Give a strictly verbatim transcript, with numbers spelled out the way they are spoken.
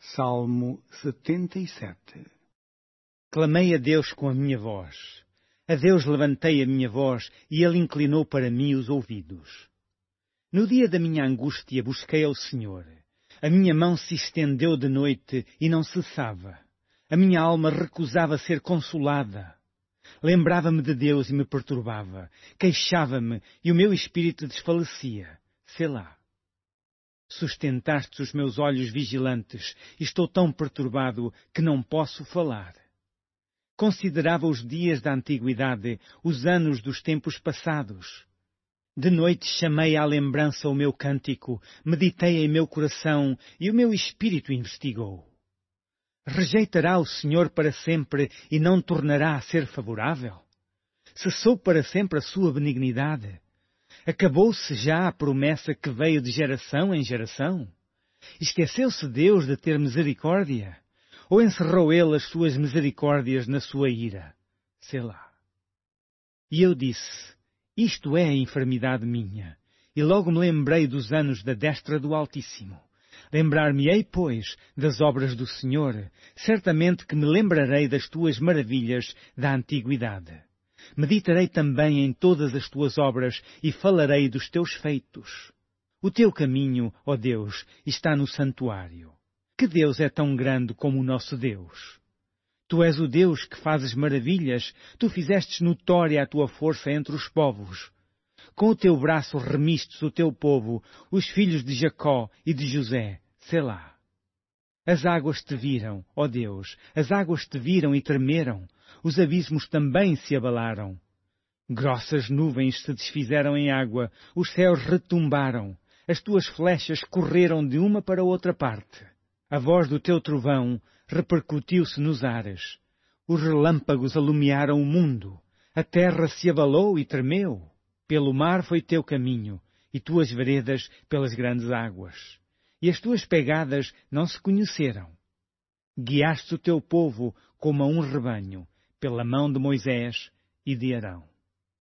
Salmo setenta e sete. Clamei a Deus com a minha voz. A Deus levantei a minha voz, e Ele inclinou para mim os ouvidos. No dia da minha angústia busquei ao Senhor. A minha mão se estendeu de noite e não cessava. A minha alma recusava ser consolada. Lembrava-me de Deus e me perturbava. Queixava-me e o meu espírito desfalecia. Selá. Sustentaste os meus olhos vigilantes, e estou tão perturbado que não posso falar. Considerava os dias da antiguidade, os anos dos tempos passados. De noite chamei à lembrança o meu cântico, meditei em meu coração, e o meu espírito investigou. Rejeitará o Senhor para sempre e não tornará a ser favorável? Cessou para sempre a sua benignidade? Acabou-se já a promessa que veio de geração em geração? Esqueceu-se Deus de ter misericórdia? Ou encerrou Ele as suas misericórdias na sua ira? Selá. E eu disse, isto é a enfermidade minha. E logo me lembrei dos anos da destra do Altíssimo. Lembrar-me-ei, pois, das obras do Senhor. Certamente que me lembrarei das tuas maravilhas da antiguidade. Meditarei também em todas as tuas obras e falarei dos teus feitos. O teu caminho, ó Deus, está no santuário. Que Deus é tão grande como o nosso Deus? Tu és o Deus que fazes maravilhas, tu fizestes notória a tua força entre os povos. Com o teu braço remistes o teu povo, os filhos de Jacó e de José, Selá. As águas te viram, ó Deus, as águas te viram e tremeram, os abismos também se abalaram. Grossas nuvens se desfizeram em água, os céus retumbaram, as tuas flechas correram de uma para outra parte. A voz do teu trovão repercutiu-se nos ares, os relâmpagos alumiaram o mundo, a terra se abalou e tremeu. Pelo mar foi teu caminho, e tuas veredas pelas grandes águas. E as tuas pegadas não se conheceram. Guiaste o teu povo como a um rebanho, pela mão de Moisés e de Arão.